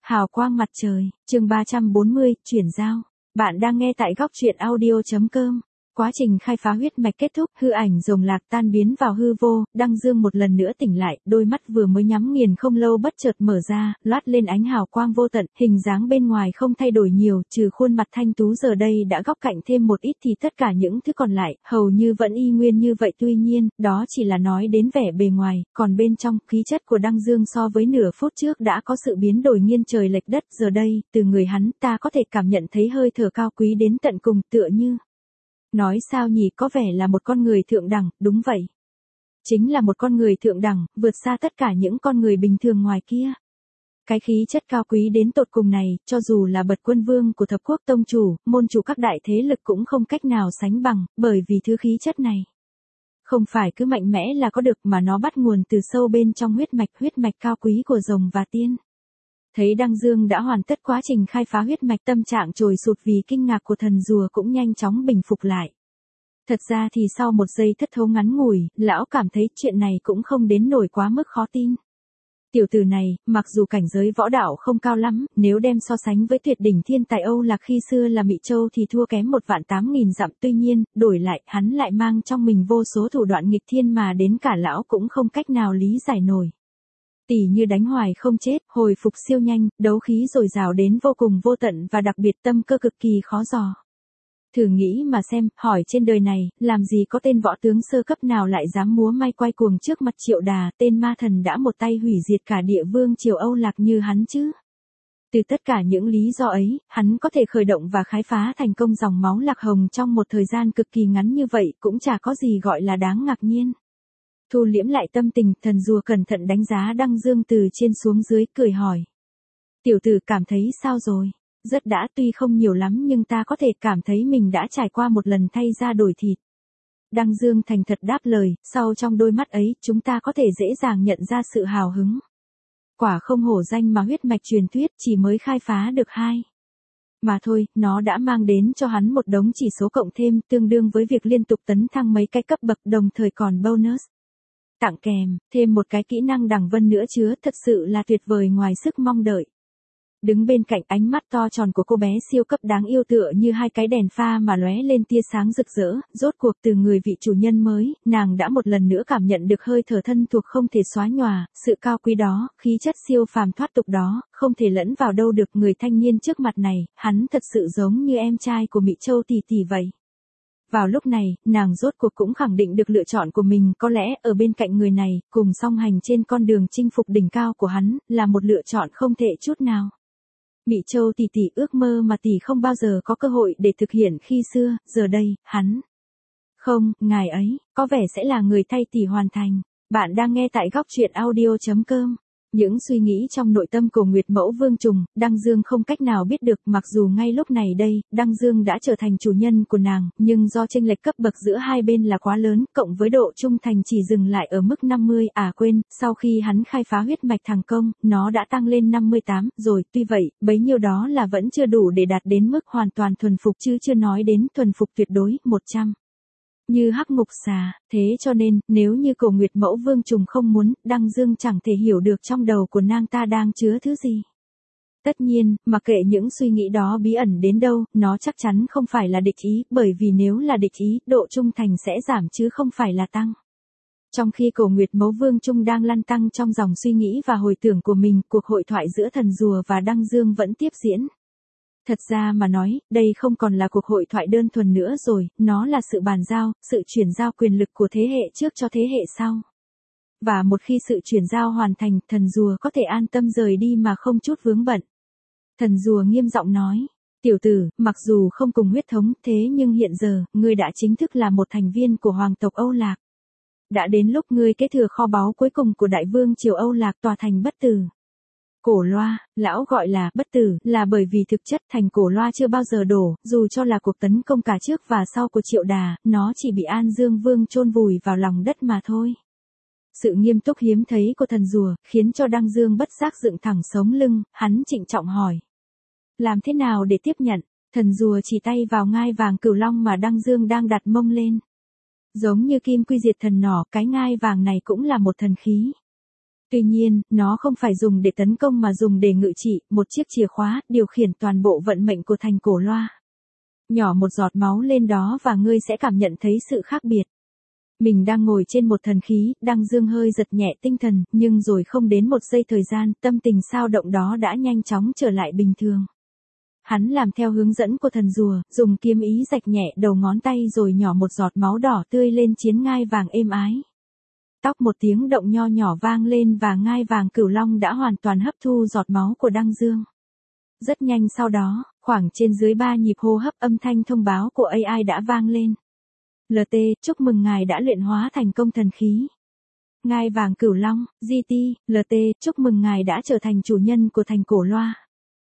Hào quang mặt trời, chương 340, chuyển giao. Bạn đang nghe tại góc truyện audio.com. Quá trình khai phá huyết mạch kết thúc, hư ảnh rồng lạc tan biến vào hư vô, Đăng Dương một lần nữa tỉnh lại, đôi mắt vừa mới nhắm nghiền không lâu bất chợt mở ra, loát lên ánh hào quang vô tận, hình dáng bên ngoài không thay đổi nhiều, trừ khuôn mặt thanh tú giờ đây đã góc cạnh thêm một ít thì tất cả những thứ còn lại, hầu như vẫn y nguyên như vậy. Tuy nhiên, đó chỉ là nói đến vẻ bề ngoài, còn bên trong, khí chất của Đăng Dương so với nửa phút trước đã có sự biến đổi nghiêng trời lệch đất. Giờ đây, từ người hắn ta có thể cảm nhận thấy hơi thở cao quý đến tận cùng, tựa như nói sao nhỉ, có vẻ là một con người thượng đẳng. Đúng vậy, chính là một con người thượng đẳng, vượt xa tất cả những con người bình thường ngoài kia. Cái khí chất cao quý đến tột cùng này, cho dù là bậc quân vương của thập quốc tông chủ, môn chủ các đại thế lực cũng không cách nào sánh bằng, bởi vì thứ khí chất này không phải cứ mạnh mẽ là có được, mà nó bắt nguồn từ sâu bên trong huyết mạch cao quý của rồng và tiên. Thấy Đăng Dương đã hoàn tất quá trình khai phá huyết mạch, tâm trạng trồi sụt vì kinh ngạc của thần rùa cũng nhanh chóng bình phục lại. Thật ra thì sau một giây thất thố ngắn ngủi, lão cảm thấy chuyện này cũng không đến nổi quá mức khó tin. Tiểu tử này, mặc dù cảnh giới võ đạo không cao lắm, nếu đem so sánh với tuyệt đỉnh thiên tài Âu Lạc khi xưa là Mị Châu thì thua kém 1.800.000 dặm. Tuy nhiên, đổi lại, hắn lại mang trong mình vô số thủ đoạn nghịch thiên mà đến cả lão cũng không cách nào lý giải nổi. Tỉ như đánh hoài không chết, hồi phục siêu nhanh, đấu khí dồi dào đến vô cùng vô tận và đặc biệt tâm cơ cực kỳ khó dò. Thử nghĩ mà xem, hỏi trên đời này, làm gì có tên võ tướng sơ cấp nào lại dám múa may quay cuồng trước mặt Triệu Đà, tên ma thần đã một tay hủy diệt cả địa vương triều Âu Lạc như hắn chứ. Từ tất cả những lý do ấy, hắn có thể khởi động và khai phá thành công dòng máu Lạc Hồng trong một thời gian cực kỳ ngắn như vậy, cũng chả có gì gọi là đáng ngạc nhiên. Thu liễm lại tâm tình, thần rùa cẩn thận đánh giá Đăng Dương từ trên xuống dưới, cười hỏi. Tiểu tử cảm thấy sao rồi? Rất đã, tuy không nhiều lắm nhưng ta có thể cảm thấy mình đã trải qua một lần thay da đổi thịt. Đăng Dương thành thật đáp lời, sau trong đôi mắt ấy, chúng ta có thể dễ dàng nhận ra sự hào hứng. Quả không hổ danh mà huyết mạch truyền thuyết, chỉ mới khai phá được 2. Mà thôi, nó đã mang đến cho hắn một đống chỉ số cộng thêm, tương đương với việc liên tục tấn thăng mấy cái cấp bậc, đồng thời còn bonus tặng kèm, thêm một cái kỹ năng đằng vân nữa chứa, thật sự là tuyệt vời ngoài sức mong đợi. Đứng bên cạnh, ánh mắt to tròn của cô bé siêu cấp đáng yêu tựa như hai cái đèn pha mà lóe lên tia sáng rực rỡ, rốt cuộc từ người vị chủ nhân mới, nàng đã một lần nữa cảm nhận được hơi thở thân thuộc không thể xóa nhòa, sự cao quý đó, khí chất siêu phàm thoát tục đó, không thể lẫn vào đâu được. Người thanh niên trước mặt này, hắn thật sự giống như em trai của Mị Châu tỷ tỷ vậy. Vào lúc này, nàng rốt cuộc cũng khẳng định được lựa chọn của mình, có lẽ ở bên cạnh người này, cùng song hành trên con đường chinh phục đỉnh cao của hắn, là một lựa chọn không tệ chút nào. Mị Châu tỷ tỷ, ước mơ mà tỷ không bao giờ có cơ hội để thực hiện khi xưa, giờ đây, hắn. Không, ngài ấy, có vẻ sẽ là người thay tỷ hoàn thành. Bạn đang nghe tại góc truyện audio.com. Những suy nghĩ trong nội tâm của Nguyệt Mẫu Vương Trùng, Đăng Dương không cách nào biết được, mặc dù ngay lúc này đây, Đăng Dương đã trở thành chủ nhân của nàng, nhưng do chênh lệch cấp bậc giữa hai bên là quá lớn, cộng với độ trung thành chỉ dừng lại ở mức 50, quên, sau khi hắn khai phá huyết mạch thành công, nó đã tăng lên 58 rồi, tuy vậy, bấy nhiêu đó là vẫn chưa đủ để đạt đến mức hoàn toàn thuần phục, chứ chưa nói đến thuần phục tuyệt đối, 100. Như hắc ngục xà, thế cho nên, nếu như Cổ Nguyệt Mẫu Vương Trùng không muốn, Đăng Dương chẳng thể hiểu được trong đầu của nàng ta đang chứa thứ gì. Tất nhiên, mặc kệ những suy nghĩ đó bí ẩn đến đâu, nó chắc chắn không phải là địch ý, bởi vì nếu là địch ý, độ trung thành sẽ giảm chứ không phải là tăng. Trong khi Cổ Nguyệt Mẫu Vương Trung đang lăn tăng trong dòng suy nghĩ và hồi tưởng của mình, cuộc hội thoại giữa thần rùa và Đăng Dương vẫn tiếp diễn. Thật ra mà nói, đây không còn là cuộc hội thoại đơn thuần nữa rồi, nó là sự bàn giao, sự chuyển giao quyền lực của thế hệ trước cho thế hệ sau. Và một khi sự chuyển giao hoàn thành, thần rùa có thể an tâm rời đi mà không chút vướng bận. Thần rùa nghiêm giọng nói, tiểu tử, mặc dù không cùng huyết thống, thế nhưng hiện giờ, ngươi đã chính thức là một thành viên của hoàng tộc Âu Lạc. Đã đến lúc ngươi kế thừa kho báu cuối cùng của đại vương triều Âu Lạc, tòa thành Bất Tử. Cổ Loa, lão gọi là Bất Tử, là bởi vì thực chất thành Cổ Loa chưa bao giờ đổ, dù cho là cuộc tấn công cả trước và sau của Triệu Đà, nó chỉ bị An Dương Vương chôn vùi vào lòng đất mà thôi. Sự nghiêm túc hiếm thấy của thần rùa, khiến cho Đăng Dương bất giác dựng thẳng sống lưng, hắn trịnh trọng hỏi. Làm thế nào để tiếp nhận? Thần rùa chỉ tay vào ngai vàng cửu long mà Đăng Dương đang đặt mông lên. Giống như Kim Quy Diệt Thần nỏ, cái ngai vàng này cũng là một thần khí. Tuy nhiên, nó không phải dùng để tấn công mà dùng để ngự trị, một chiếc chìa khóa, điều khiển toàn bộ vận mệnh của thành cổ loa. Nhỏ một giọt máu lên đó và ngươi sẽ cảm nhận thấy sự khác biệt. Mình đang ngồi trên một thần khí, Đăng Dương hơi giật nhẹ tinh thần, nhưng rồi không đến một giây thời gian, tâm tình sao động đó đã nhanh chóng trở lại bình thường. Hắn làm theo hướng dẫn của thần rùa, dùng kiếm ý rạch nhẹ đầu ngón tay rồi nhỏ một giọt máu đỏ tươi lên chiến ngai vàng êm ái. Tóc một tiếng động nho nhỏ vang lên và ngai vàng cửu long đã hoàn toàn hấp thu giọt máu của Đăng Dương. Rất nhanh sau đó, khoảng trên dưới 3 nhịp hô hấp âm thanh thông báo của AI đã vang lên. LT, chúc mừng ngài đã luyện hóa thành công thần khí. Ngai vàng cửu long, GT, LT, chúc mừng ngài đã trở thành chủ nhân của thành cổ loa.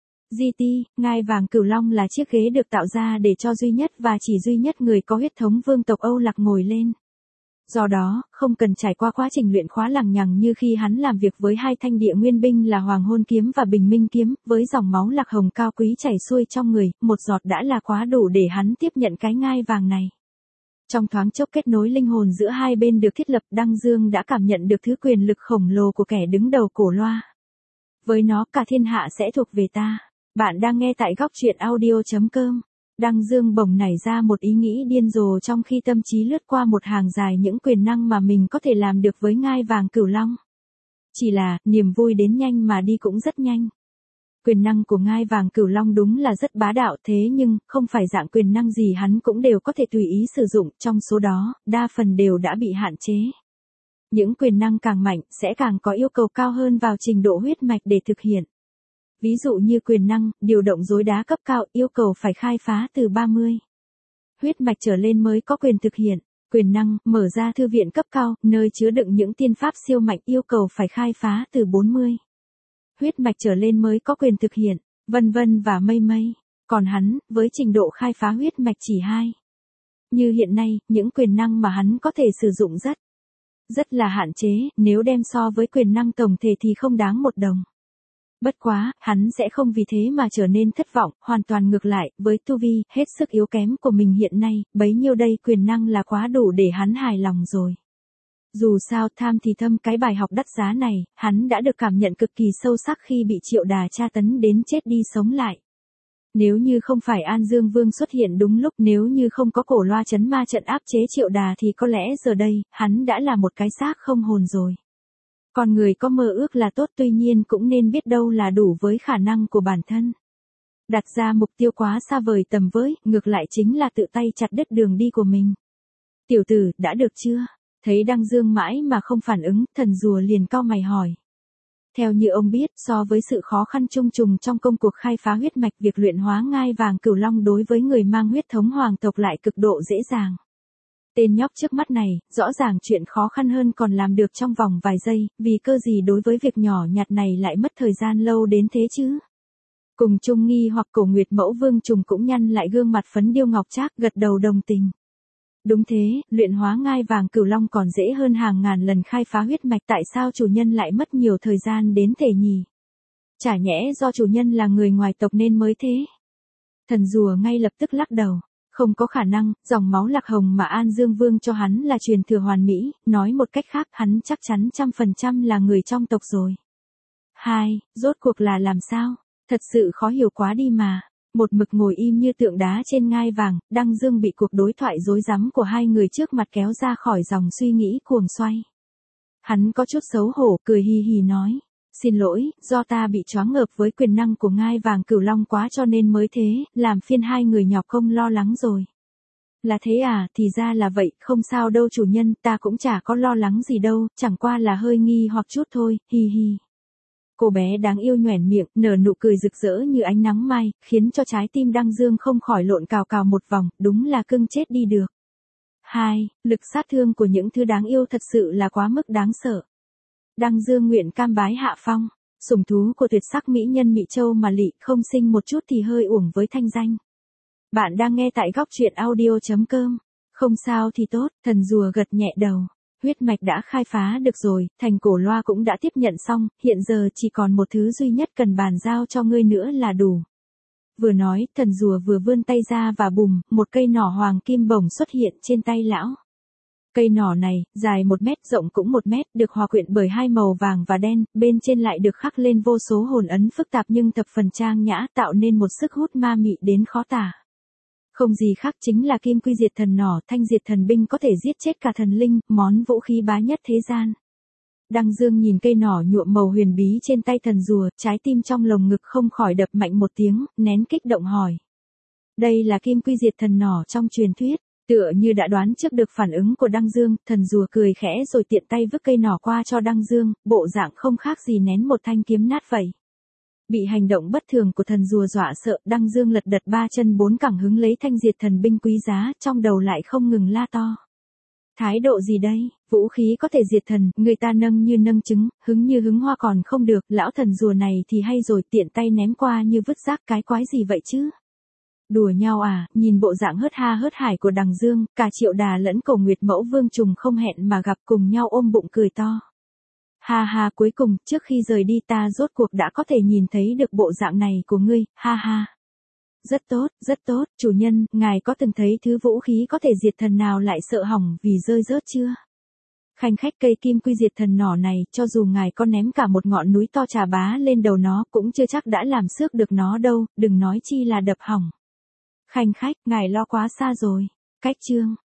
GT, ngai vàng cửu long là chiếc ghế được tạo ra để cho duy nhất và chỉ duy nhất người có huyết thống vương tộc Âu Lạc ngồi lên. Do đó, không cần trải qua quá trình luyện khóa lằng nhằng như khi hắn làm việc với hai thanh địa nguyên binh là Hoàng Hôn Kiếm và Bình Minh Kiếm, với dòng máu lạc hồng cao quý chảy xuôi trong người, một giọt đã là quá đủ để hắn tiếp nhận cái ngai vàng này. Trong thoáng chốc kết nối linh hồn giữa hai bên được thiết lập, Đăng Dương đã cảm nhận được thứ quyền lực khổng lồ của kẻ đứng đầu cổ loa. Với nó cả thiên hạ sẽ thuộc về ta. Bạn đang nghe tại góc truyện audio.com. Đăng Dương bỗng nảy ra một ý nghĩ điên rồ trong khi tâm trí lướt qua một hàng dài những quyền năng mà mình có thể làm được với ngai vàng cửu long. Chỉ là, niềm vui đến nhanh mà đi cũng rất nhanh. Quyền năng của ngai vàng cửu long đúng là rất bá đạo thế nhưng, không phải dạng quyền năng gì hắn cũng đều có thể tùy ý sử dụng, trong số đó, đa phần đều đã bị hạn chế. Những quyền năng càng mạnh, sẽ càng có yêu cầu cao hơn vào trình độ huyết mạch để thực hiện. Ví dụ như quyền năng, điều động rối đá cấp cao, yêu cầu phải khai phá từ 30 huyết mạch trở lên mới có quyền thực hiện. Quyền năng, mở ra thư viện cấp cao, nơi chứa đựng những tiên pháp siêu mạnh, yêu cầu phải khai phá từ 40 huyết mạch trở lên mới có quyền thực hiện, vân vân và mây mây. Còn hắn, với trình độ khai phá huyết mạch chỉ 2. Như hiện nay, những quyền năng mà hắn có thể sử dụng rất là hạn chế, nếu đem so với quyền năng tổng thể thì không đáng một đồng. Bất quá, hắn sẽ không vì thế mà trở nên thất vọng, hoàn toàn ngược lại, với tu vi, hết sức yếu kém của mình hiện nay, bấy nhiêu đây quyền năng là quá đủ để hắn hài lòng rồi. Dù sao tham thì thâm cái bài học đắt giá này, hắn đã được cảm nhận cực kỳ sâu sắc khi bị Triệu Đà tra tấn đến chết đi sống lại. Nếu như không phải An Dương Vương xuất hiện đúng lúc, nếu như không có cổ loa chấn ma trận áp chế Triệu Đà thì có lẽ giờ đây, hắn đã là một cái xác không hồn rồi. Con người có mơ ước là tốt tuy nhiên cũng nên biết đâu là đủ với khả năng của bản thân. Đặt ra mục tiêu quá xa vời tầm với, ngược lại chính là tự tay chặt đứt đường đi của mình. Tiểu tử, đã được chưa? Thấy Đăng Dương mãi mà không phản ứng, thần rùa liền cau mày hỏi. Theo như ông biết, so với sự khó khăn chung trùng trong công cuộc khai phá huyết mạch, việc luyện hóa ngai vàng cửu long đối với người mang huyết thống hoàng tộc lại cực độ dễ dàng. Tên nhóc trước mắt này, rõ ràng chuyện khó khăn hơn còn làm được trong vòng vài giây, vì cơ gì đối với việc nhỏ nhặt này lại mất thời gian lâu đến thế chứ? Cùng chung nghi hoặc Cổ Nguyệt Mẫu Vương Trùng cũng nhăn lại gương mặt phấn điêu ngọc trác, gật đầu đồng tình. Đúng thế, luyện hóa ngai vàng cửu long còn dễ hơn hàng ngàn lần khai phá huyết mạch, tại sao chủ nhân lại mất nhiều thời gian đến thể nhỉ? Chả nhẽ do chủ nhân là người ngoài tộc nên mới thế? Thần rùa ngay lập tức lắc đầu. Không có khả năng, dòng máu lạc hồng mà An Dương Vương cho hắn là truyền thừa hoàn mỹ, nói một cách khác hắn chắc chắn 100% là người trong tộc rồi. 2. Rốt cuộc là làm sao? Thật sự khó hiểu quá đi mà. Một mực ngồi im như tượng đá trên ngai vàng, Đăng Dương bị cuộc đối thoại rối rắm của hai người trước mặt kéo ra khỏi dòng suy nghĩ cuồng xoay. Hắn có chút xấu hổ, cười hì hì nói. Xin lỗi, do ta bị choáng ngợp với quyền năng của ngai vàng cửu long quá cho nên mới thế, làm phiền hai người nhọc công lo lắng rồi. Là thế à, thì ra là vậy, không sao đâu chủ nhân, ta cũng chả có lo lắng gì đâu, chẳng qua là hơi nghi hoặc chút thôi, hi hi. Cô bé đáng yêu nhoẻn miệng, nở nụ cười rực rỡ như ánh nắng mai, khiến cho trái tim Đăng Dương không khỏi lộn cào cào một vòng, đúng là cưng chết đi được. 2. Lực sát thương của những thứ đáng yêu thật sự là quá mức đáng sợ. Đăng Dương nguyện cam bái hạ phong, sủng thú của tuyệt sắc mỹ nhân Mị Châu mà lị không sinh một chút thì hơi uổng với thanh danh. Bạn đang nghe tại góc truyện audio.com. Không sao thì tốt, thần rùa gật nhẹ đầu. Huyết mạch đã khai phá được rồi, thành cổ loa cũng đã tiếp nhận xong, hiện giờ chỉ còn một thứ duy nhất cần bàn giao cho ngươi nữa là đủ. Vừa nói, thần rùa vừa vươn tay ra và bùm, một cây nỏ hoàng kim bổng xuất hiện trên tay lão. Cây nỏ này, dài 1 mét, rộng cũng 1 mét, được hòa quyện bởi hai màu vàng và đen, bên trên lại được khắc lên vô số hồn ấn phức tạp nhưng thập phần trang nhã, tạo nên một sức hút ma mị đến khó tả. Không gì khác chính là kim quy diệt thần nỏ, thanh diệt thần binh có thể giết chết cả thần linh, món vũ khí bá nhất thế gian. Đăng Dương nhìn cây nỏ nhuộm màu huyền bí trên tay thần rùa, trái tim trong lồng ngực không khỏi đập mạnh một tiếng, nén kích động hỏi. Đây là kim quy diệt thần nỏ trong truyền thuyết. Tựa như đã đoán trước được phản ứng của Đăng Dương, thần rùa cười khẽ rồi tiện tay vứt cây nỏ qua cho Đăng Dương, bộ dạng không khác gì nén một thanh kiếm nát vậy. Bị hành động bất thường của thần rùa dọa sợ, Đăng Dương lật đật 3 chân 4 cẳng hứng lấy thanh diệt thần binh quý giá, trong đầu lại không ngừng la to. Thái độ gì đây, vũ khí có thể diệt thần, người ta nâng như nâng trứng, hứng như hứng hoa còn không được, lão thần rùa này thì hay rồi, tiện tay ném qua như vứt rác, cái quái gì vậy chứ? Đùa nhau à, nhìn bộ dạng hớt ha hớt hải của Đằng Dương, cả Triệu Đà lẫn Cổ Nguyệt Mẫu Vương trùng không hẹn mà gặp cùng nhau ôm bụng cười to. Ha ha, cuối cùng, trước khi rời đi ta rốt cuộc đã có thể nhìn thấy được bộ dạng này của ngươi, ha ha. Rất tốt, chủ nhân, ngài có từng thấy thứ vũ khí có thể diệt thần nào lại sợ hỏng vì rơi rớt chưa? Khanh khách, cây kim quy diệt thần nỏ này, cho dù ngài có ném cả một ngọn núi to Trà Bá lên đầu nó, cũng chưa chắc đã làm xước được nó đâu, đừng nói chi là đập hỏng. Khanh khách, ngài lo quá xa rồi. Cách chương